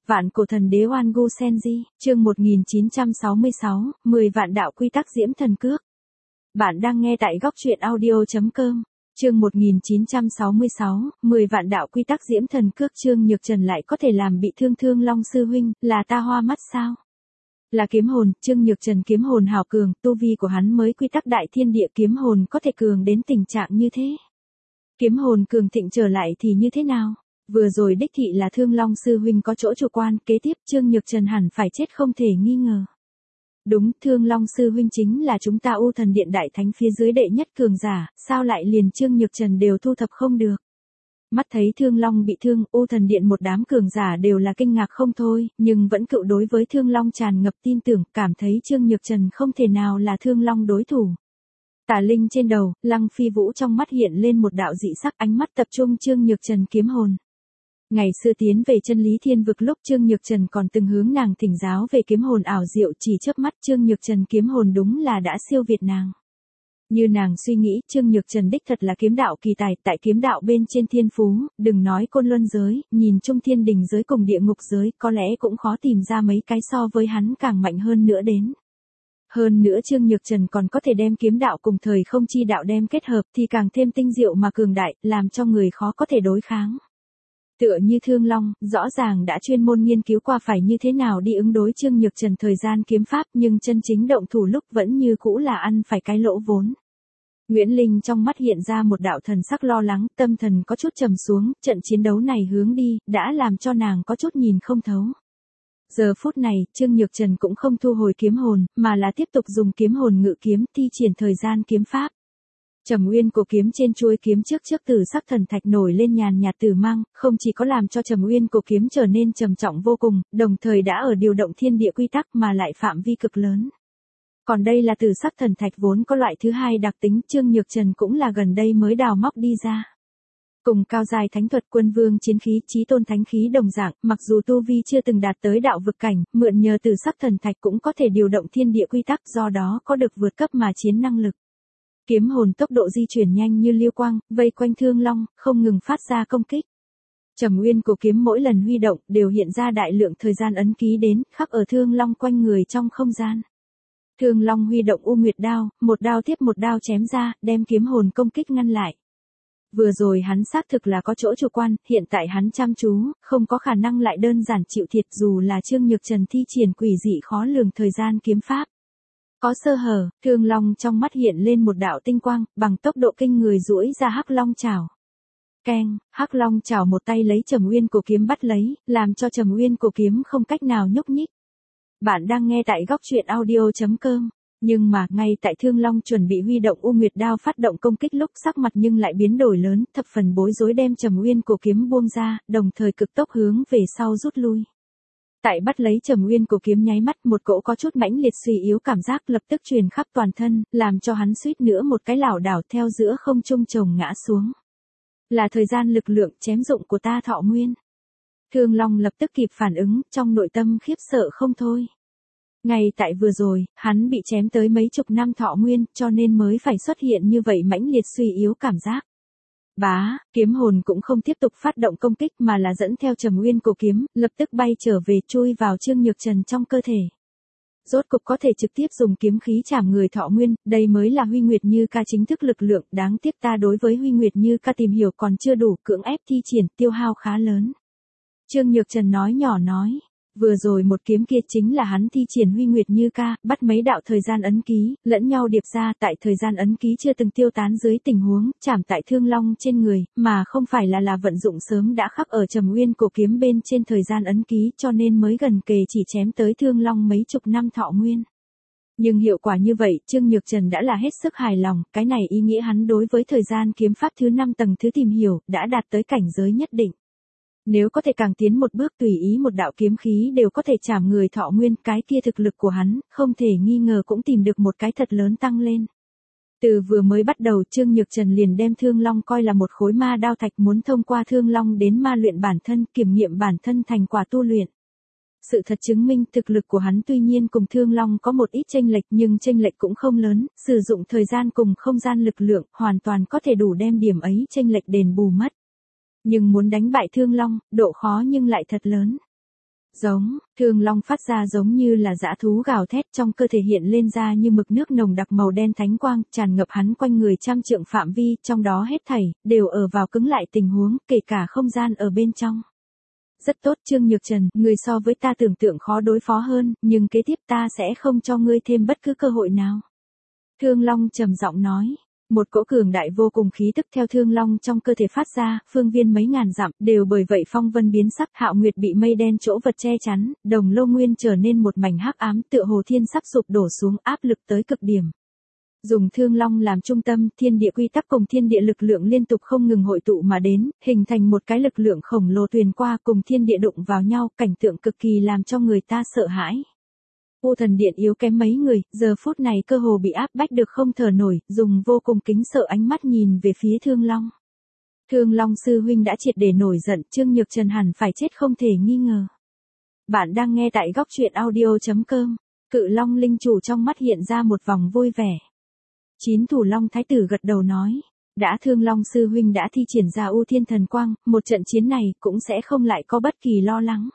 Vạn cổ thần đế Oan Gu Senji, chương 1966, 10 vạn đạo quy tắc diễm thần cước. Bạn đang nghe tại góc truyện audio.com. Chương 1966, 10 vạn đạo quy tắc diễm thần cước. Trương Nhược Trần lại có thể làm bị thương Thương Long sư huynh, là ta hoa mắt sao? Là kiếm hồn, Trương Nhược Trần kiếm hồn hào cường, tu vi của hắn mới quy tắc đại thiên địa kiếm hồn có thể cường đến tình trạng như thế. Kiếm hồn cường thịnh trở lại thì như thế nào? Vừa rồi đích thị là Thương Long sư huynh có chỗ chủ quan, kế tiếp Trương Nhược Trần hẳn phải chết không thể nghi ngờ. Đúng, Thương Long sư huynh chính là chúng ta U Thần Điện đại thánh phía dưới đệ nhất cường giả, sao lại liền Trương Nhược Trần đều thu thập không được. Mắt thấy Thương Long bị thương, U Thần Điện một đám cường giả đều là kinh ngạc không thôi, nhưng vẫn cựu đối với Thương Long tràn ngập tin tưởng, cảm thấy Trương Nhược Trần không thể nào là Thương Long đối thủ. Tà linh trên đầu, Lăng Phi Vũ trong mắt hiện lên một đạo dị sắc, ánh mắt tập trung Trương Nhược Trần kiếm hồn. Ngày xưa tiến về chân lý thiên vực lúc Trương Nhược Trần còn từng hướng nàng thỉnh giáo về kiếm hồn ảo diệu, chỉ chớp mắt Trương Nhược Trần kiếm hồn đúng là đã siêu việt nàng. Như nàng suy nghĩ, Trương Nhược Trần đích thật là kiếm đạo kỳ tài, tại kiếm đạo bên trên thiên phú, đừng nói côn luân giới, nhìn chung thiên đình giới cùng địa ngục giới, có lẽ cũng khó tìm ra mấy cái so với hắn càng mạnh hơn nữa đến. Hơn nữa Trương Nhược Trần còn có thể đem kiếm đạo cùng thời không chi đạo đem kết hợp thì càng thêm tinh diệu mà cường đại, làm cho người khó có thể đối kháng. Tựa như Thương Long, rõ ràng đã chuyên môn nghiên cứu qua phải như thế nào đi ứng đối Trương Nhược Trần thời gian kiếm pháp, nhưng chân chính động thủ lúc vẫn như cũ là ăn phải cái lỗ vốn. Nguyễn Linh trong mắt hiện ra một đạo thần sắc lo lắng, tâm thần có chút trầm xuống, trận chiến đấu này hướng đi, đã làm cho nàng có chút nhìn không thấu. Giờ phút này, Trương Nhược Trần cũng không thu hồi kiếm hồn, mà là tiếp tục dùng kiếm hồn ngự kiếm, thi triển thời gian kiếm pháp. Trầm Nguyên cổ kiếm trên chuôi kiếm trước tử sắc thần thạch nổi lên nhàn nhạt tử mang, không chỉ có làm cho Trầm Nguyên cổ kiếm trở nên trầm trọng vô cùng, đồng thời đã ở điều động thiên địa quy tắc mà lại phạm vi cực lớn. Còn đây là tử sắc thần thạch vốn có loại thứ hai đặc tính, Trương Nhược Trần cũng là gần đây mới đào móc đi ra. Cùng cao dài thánh thuật quân vương chiến khí, chí tôn thánh khí đồng dạng, mặc dù tu vi chưa từng đạt tới đạo vực cảnh, mượn nhờ tử sắc thần thạch cũng có thể điều động thiên địa quy tắc, do đó có được vượt cấp mà chiến năng lực. Kiếm hồn tốc độ di chuyển nhanh như lưu quang, vây quanh Thương Long, không ngừng phát ra công kích. Trầm Nguyên cổ kiếm mỗi lần huy động đều hiện ra đại lượng thời gian ấn ký đến, khắc ở Thương Long quanh người trong không gian. Thương Long huy động U Nguyệt đao, một đao tiếp một đao chém ra, đem kiếm hồn công kích ngăn lại. Vừa rồi hắn xác thực là có chỗ chủ quan, hiện tại hắn chăm chú, không có khả năng lại đơn giản chịu thiệt dù là Trương Nhược Trần thi triển quỷ dị khó lường thời gian kiếm pháp. Có sơ hở, Thương Long trong mắt hiện lên một đạo tinh quang, bằng tốc độ kinh người duỗi ra Hắc Long chảo. Keng, Hắc Long chảo một tay lấy Trầm Nguyên cổ kiếm bắt lấy, làm cho Trầm Nguyên cổ kiếm không cách nào nhúc nhích. Bạn đang nghe tại góc truyện audio.com. Nhưng mà, ngay tại Thương Long chuẩn bị huy động U Nguyệt đao phát động công kích lúc sắc mặt nhưng lại biến đổi lớn, thập phần bối rối đem Trầm Nguyên cổ kiếm buông ra, đồng thời cực tốc hướng về sau rút lui. Tại bắt lấy Trầm Nguyên cổ kiếm nháy mắt, một cỗ có chút mãnh liệt suy yếu cảm giác lập tức truyền khắp toàn thân, làm cho hắn suýt nữa một cái lảo đảo theo giữa không trung chồng ngã xuống. Là thời gian lực lượng chém dụng của ta Thọ Nguyên. Thương Long lập tức kịp phản ứng, trong nội tâm khiếp sợ không thôi. Ngay tại vừa rồi, hắn bị chém tới mấy chục năm Thọ Nguyên, cho nên mới phải xuất hiện như vậy mãnh liệt suy yếu cảm giác. Bá, kiếm hồn cũng không tiếp tục phát động công kích mà là dẫn theo Trầm Nguyên cổ kiếm, lập tức bay trở về chui vào Trương Nhược Trần trong cơ thể. Rốt cục có thể trực tiếp dùng kiếm khí chảm người Thọ Nguyên, đây mới là Huy Nguyệt Như Ca chính thức lực lượng, đáng tiếc ta đối với Huy Nguyệt Như Ca tìm hiểu còn chưa đủ, cưỡng ép thi triển, tiêu hao khá lớn. Trương Nhược Trần nói nhỏ nói. Vừa rồi một kiếm kia chính là hắn thi triển Huy Nguyệt Như Ca, bắt mấy đạo thời gian ấn ký, lẫn nhau điệp ra tại thời gian ấn ký chưa từng tiêu tán dưới tình huống, chạm tại Thương Long trên người, mà không phải là vận dụng sớm đã khắc ở Trầm Nguyên cổ kiếm bên trên thời gian ấn ký cho nên mới gần kề chỉ chém tới Thương Long mấy chục năm Thọ Nguyên. Nhưng hiệu quả như vậy, Trương Nhược Trần đã là hết sức hài lòng, cái này ý nghĩa hắn đối với thời gian kiếm pháp thứ 5 tầng thứ tìm hiểu, đã đạt tới cảnh giới nhất định. Nếu có thể càng tiến một bước tùy ý một đạo kiếm khí đều có thể chảm người Thọ Nguyên, cái kia thực lực của hắn, không thể nghi ngờ cũng tìm được một cái thật lớn tăng lên. Từ vừa mới bắt đầu Trương Nhược Trần liền đem Thương Long coi là một khối ma đao thạch, muốn thông qua Thương Long đến ma luyện bản thân, kiểm nghiệm bản thân thành quả tu luyện. Sự thật chứng minh thực lực của hắn tuy nhiên cùng Thương Long có một ít chênh lệch nhưng chênh lệch cũng không lớn, sử dụng thời gian cùng không gian lực lượng hoàn toàn có thể đủ đem điểm ấy chênh lệch đền bù mất. Nhưng muốn đánh bại Thương Long, độ khó nhưng lại thật lớn. Giống, Thương Long phát ra giống như là dã thú gào thét, trong cơ thể hiện lên ra như mực nước nồng đặc màu đen thánh quang, tràn ngập hắn quanh người trăm trượng phạm vi, trong đó hết thảy, đều ở vào cứng lại tình huống, kể cả không gian ở bên trong. Rất tốt Trương Nhược Trần, người so với ta tưởng tượng khó đối phó hơn, nhưng kế tiếp ta sẽ không cho ngươi thêm bất cứ cơ hội nào. Thương Long trầm giọng nói. Một cỗ cường đại vô cùng khí tức theo Thương Long trong cơ thể phát ra, phương viên mấy ngàn dặm, đều bởi vậy phong vân biến sắc, Hạo Nguyệt bị mây đen chỗ vật che chắn, Đồng Lô Nguyên trở nên một mảnh hắc ám, tựa hồ thiên sắp sụp đổ xuống, áp lực tới cực điểm. Dùng Thương Long làm trung tâm, thiên địa quy tắc cùng thiên địa lực lượng liên tục không ngừng hội tụ mà đến, hình thành một cái lực lượng khổng lồ thuyền qua cùng thiên địa đụng vào nhau, cảnh tượng cực kỳ làm cho người ta sợ hãi. U Thần Điện yếu kém mấy người, giờ phút này cơ hồ bị áp bách được không thở nổi, dùng vô cùng kính sợ ánh mắt nhìn về phía Thương Long. Thương Long sư huynh đã triệt để nổi giận, Trương Nhược Trần hẳn phải chết không thể nghi ngờ. Bạn đang nghe tại góc truyện audio.com. Cự Long linh chủ trong mắt hiện ra một vòng vui vẻ. Chín Thủ Long Thái tử gật đầu nói, đã Thương Long sư huynh đã thi triển ra U Thiên Thần Quang, một trận chiến này cũng sẽ không lại có bất kỳ lo lắng.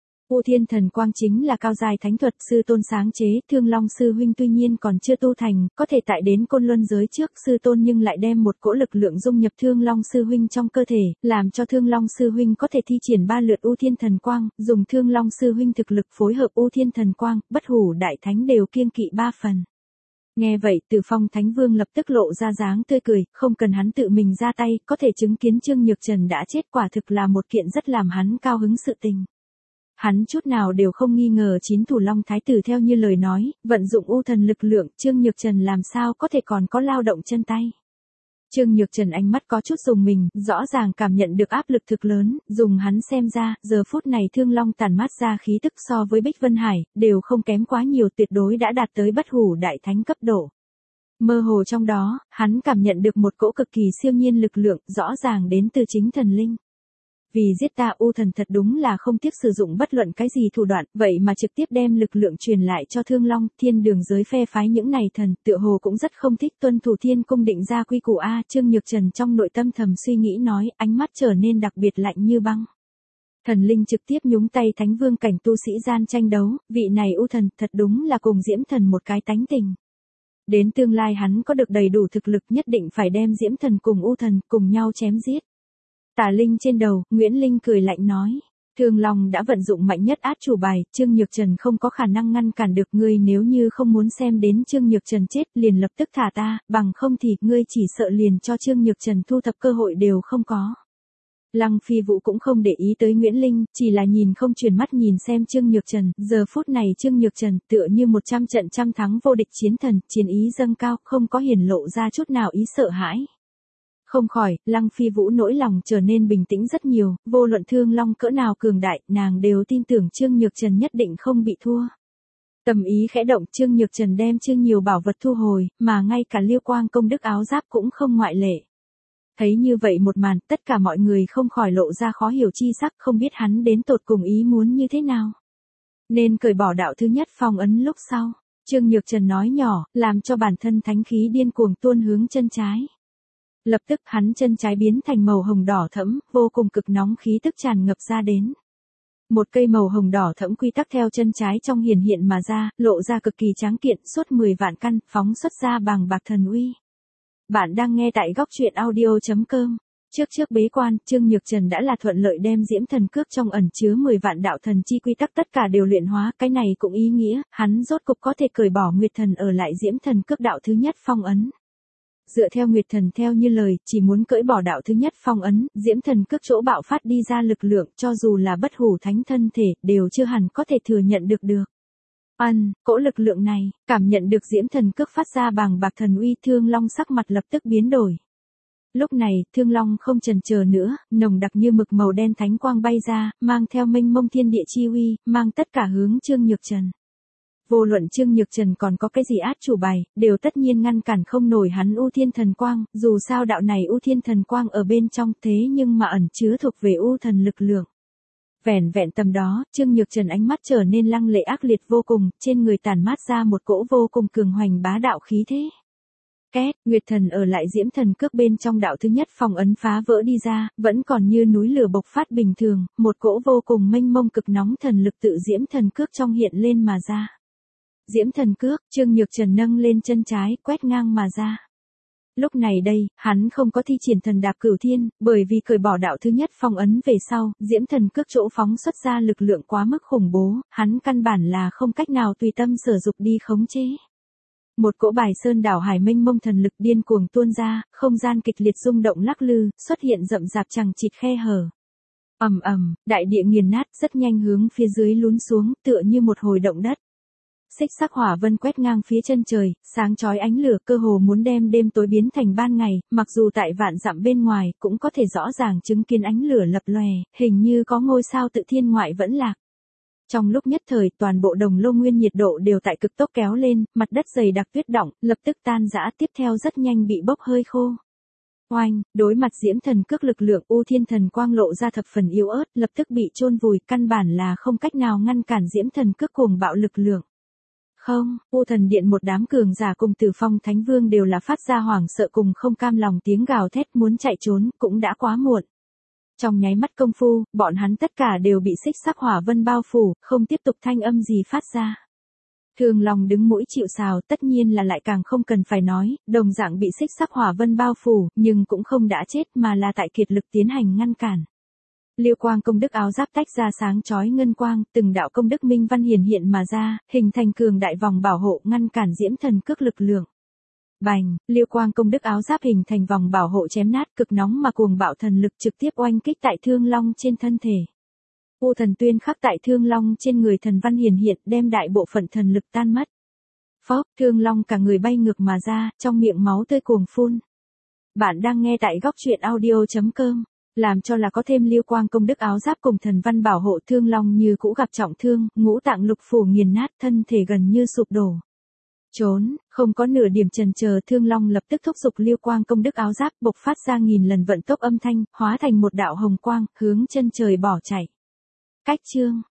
U Thiên Thần Quang chính là cao giai thánh thuật sư tôn sáng chế, Thương Long sư huynh tuy nhiên còn chưa tu thành, có thể tại đến Côn Luân giới trước sư tôn nhưng lại đem một cỗ lực lượng dung nhập Thương Long sư huynh trong cơ thể, làm cho Thương Long sư huynh có thể thi triển 3 lượt U Thiên Thần Quang, dùng Thương Long sư huynh thực lực phối hợp U Thiên Thần Quang, bất hủ đại thánh đều kiêng kỵ 3 phần. Nghe vậy, Tử Phong Thánh Vương lập tức lộ ra dáng tươi cười, không cần hắn tự mình ra tay, có thể chứng kiến Trương Nhược Trần đã chết quả thực là một kiện rất làm hắn cao hứng sự tình. Hắn chút nào đều không nghi ngờ Chín Thủ Long Thái tử theo như lời nói, vận dụng U Thần lực lượng, Trương Nhược Trần làm sao có thể còn có lao động chân tay. Trương Nhược Trần ánh mắt có chút rùng mình, rõ ràng cảm nhận được áp lực thực lớn, dùng hắn xem ra, giờ phút này Thương Long tản mát ra khí tức so với Bích Vân Hải, đều không kém quá nhiều, tuyệt đối đã đạt tới bất hủ đại thánh cấp độ. Mơ hồ trong đó, hắn cảm nhận được một cỗ cực kỳ siêu nhiên lực lượng, rõ ràng đến từ chính thần linh. Vì giết ta U Thần thật đúng là không tiếc sử dụng bất luận cái gì thủ đoạn, vậy mà trực tiếp đem lực lượng truyền lại cho Thương Long, thiên đường giới phe phái những này thần, tựa hồ cũng rất không thích tuân thủ thiên cung định ra quy củ A. Trương Nhược Trần trong nội tâm thầm suy nghĩ nói, ánh mắt trở nên đặc biệt lạnh như băng. Thần linh trực tiếp nhúng tay Thánh Vương cảnh tu sĩ gian tranh đấu, vị này U Thần thật đúng là cùng Diễm Thần một cái tánh tình. Đến tương lai hắn có được đầy đủ thực lực nhất định phải đem Diễm Thần cùng U Thần cùng nhau chém giết. Tà Linh trên đầu, Nguyễn Linh cười lạnh nói. Thương Long đã vận dụng mạnh nhất át chủ bài, Trương Nhược Trần không có khả năng ngăn cản được ngươi, nếu như không muốn xem đến Trương Nhược Trần chết liền lập tức thả ta, bằng không thì ngươi chỉ sợ liền cho Trương Nhược Trần thu thập cơ hội đều không có. Lăng Phi Vũ cũng không để ý tới Nguyễn Linh, chỉ là nhìn không chuyển mắt nhìn xem Trương Nhược Trần, giờ phút này Trương Nhược Trần tựa như 100 trận trăm thắng vô địch chiến thần, chiến ý dâng cao, không có hiển lộ ra chút nào ý sợ hãi. Không khỏi, Lăng Phi Vũ nỗi lòng trở nên bình tĩnh rất nhiều, vô luận Thương Long cỡ nào cường đại, nàng đều tin tưởng Trương Nhược Trần nhất định không bị thua. Tâm ý khẽ động, Trương Nhược Trần đem Trương nhiều bảo vật thu hồi, mà ngay cả Liêu Quang công đức áo giáp cũng không ngoại lệ. Thấy như vậy một màn, tất cả mọi người không khỏi lộ ra khó hiểu chi sắc, không biết hắn đến tột cùng ý muốn như thế nào. Nên cởi bỏ đạo thứ nhất phong ấn lúc sau, Trương Nhược Trần nói nhỏ, làm cho bản thân thánh khí điên cuồng tuôn hướng chân trái. Lập tức hắn chân trái biến thành màu hồng đỏ thẫm, vô cùng cực nóng khí tức tràn ngập ra đến. Một cây màu hồng đỏ thẫm quy tắc theo chân trái trong hiển hiện mà ra, lộ ra cực kỳ tráng kiện, suốt 10 vạn căn, phóng xuất ra bàng bạc thần uy. Bạn đang nghe tại góc truyện audio.com. Trước bế quan, Trương Nhược Trần đã là thuận lợi đem Diễm Thần Cước trong ẩn chứa 10 vạn đạo thần chi quy tắc tất cả đều luyện hóa, cái này cũng ý nghĩa, hắn rốt cục có thể cởi bỏ Nguyệt Thần ở lại Diễm Thần Cước đạo thứ nhất phong ấn. Dựa theo Nguyệt Thần theo như lời, chỉ muốn cởi bỏ đạo thứ nhất phong ấn, Diễm Thần Cước chỗ bạo phát đi ra lực lượng, cho dù là bất hủ thánh thân thể, đều chưa hẳn có thể thừa nhận được. Cỗ lực lượng này, cảm nhận được Diễm Thần Cước phát ra bàng bạc thần uy, Thương Long sắc mặt lập tức biến đổi. Lúc này, Thương Long không chần chờ nữa, nồng đặc như mực màu đen thánh quang bay ra, mang theo mênh mông thiên địa chi uy, mang tất cả hướng Trương Nhược Trần. Vô luận Trương Nhược Trần còn có cái gì át chủ bài, đều tất nhiên ngăn cản không nổi hắn U Thiên Thần Quang, dù sao đạo này U Thiên Thần Quang ở bên trong thế nhưng mà ẩn chứa thuộc về U Thần lực lượng. Vẻn vẹn tầm đó, Trương Nhược Trần ánh mắt trở nên lăng lệ ác liệt vô cùng, trên người tản mát ra một cỗ vô cùng cường hoành bá đạo khí thế. Két, Nguyệt Thần ở lại Diễm Thần Cước bên trong đạo thứ nhất phong ấn phá vỡ đi ra, vẫn còn như núi lửa bộc phát bình thường, một cỗ vô cùng mênh mông cực nóng thần lực tự Diễm Thần Cước trong hiện lên mà ra. Diễm Thần Cước, Trương Nhược Trần nâng lên chân trái, quét ngang mà ra. Lúc này đây, hắn không có thi triển thần đạp cửu thiên, bởi vì cởi bỏ đạo thứ nhất phong ấn về sau, Diễm Thần Cước chỗ phóng xuất ra lực lượng quá mức khủng bố, hắn căn bản là không cách nào tùy tâm sử dụng đi khống chế. Một cỗ bài sơn đảo hải mênh mông thần lực điên cuồng tuôn ra, không gian kịch liệt rung động lắc lư, xuất hiện rậm rạp chằng chịt khe hở. Ầm ầm, đại địa nghiền nát, rất nhanh hướng phía dưới lún xuống, tựa như một hồi động đất. Xích sắc hỏa vân quét ngang phía chân trời, sáng chói ánh lửa cơ hồ muốn đem đêm tối biến thành ban ngày, mặc dù tại vạn dặm bên ngoài cũng có thể rõ ràng chứng kiến ánh lửa lập lòe, hình như có ngôi sao tự thiên ngoại vẫn lạc. Trong lúc nhất thời, toàn bộ Đồng Lô Nguyên nhiệt độ đều tại cực tốc kéo lên, mặt đất dày đặc tuyết đọng, lập tức tan rã, tiếp theo rất nhanh bị bốc hơi khô. Oanh, đối mặt Diễm Thần Cước lực lượng, U Thiên Thần Quang lộ ra thập phần yếu ớt, lập tức bị chôn vùi, căn bản là không cách nào ngăn cản Diễm Thần Cước cuồng bạo lực lượng. Không, U Thần Điện một đám cường giả cùng Tử Phong Thánh Vương đều là phát ra hoảng sợ cùng không cam lòng tiếng gào thét muốn chạy trốn, cũng đã quá muộn. Trong nháy mắt công phu, bọn hắn tất cả đều bị xích sắc hỏa vân bao phủ, không tiếp tục thanh âm gì phát ra. Thương Long đứng mũi chịu sào, tất nhiên là lại càng không cần phải nói, đồng dạng bị xích sắc hỏa vân bao phủ, nhưng cũng không đã chết mà là tại kiệt lực tiến hành ngăn cản. Liêu quang công đức áo giáp tách ra sáng chói ngân quang, từng đạo công đức minh văn hiển hiện mà ra, hình thành cường đại vòng bảo hộ ngăn cản Diễm Thần Cước lực lượng. Bành, liêu quang công đức áo giáp hình thành vòng bảo hộ chém nát, cực nóng mà cuồng bạo thần lực trực tiếp oanh kích tại Thương Long trên thân thể. U Thần Tuyên khắc tại Thương Long trên người thần văn hiển hiện, đem đại bộ phận thần lực tan mất. Phốc, Thương Long cả người bay ngược mà ra, trong miệng máu tươi cuồng phun. Bạn đang nghe tại góc truyện audio.com. Làm cho là có thêm liêu quang công đức áo giáp cùng thần văn bảo hộ, Thương Long như cũ gặp trọng thương, ngũ tạng lục phủ nghiền nát, thân thể gần như sụp đổ. Trốn, không có nửa điểm chần chờ, Thương Long lập tức thúc giục liêu quang công đức áo giáp, bộc phát ra nghìn lần vận tốc âm thanh, hóa thành một đạo hồng quang, hướng chân trời bỏ chạy. Cách chương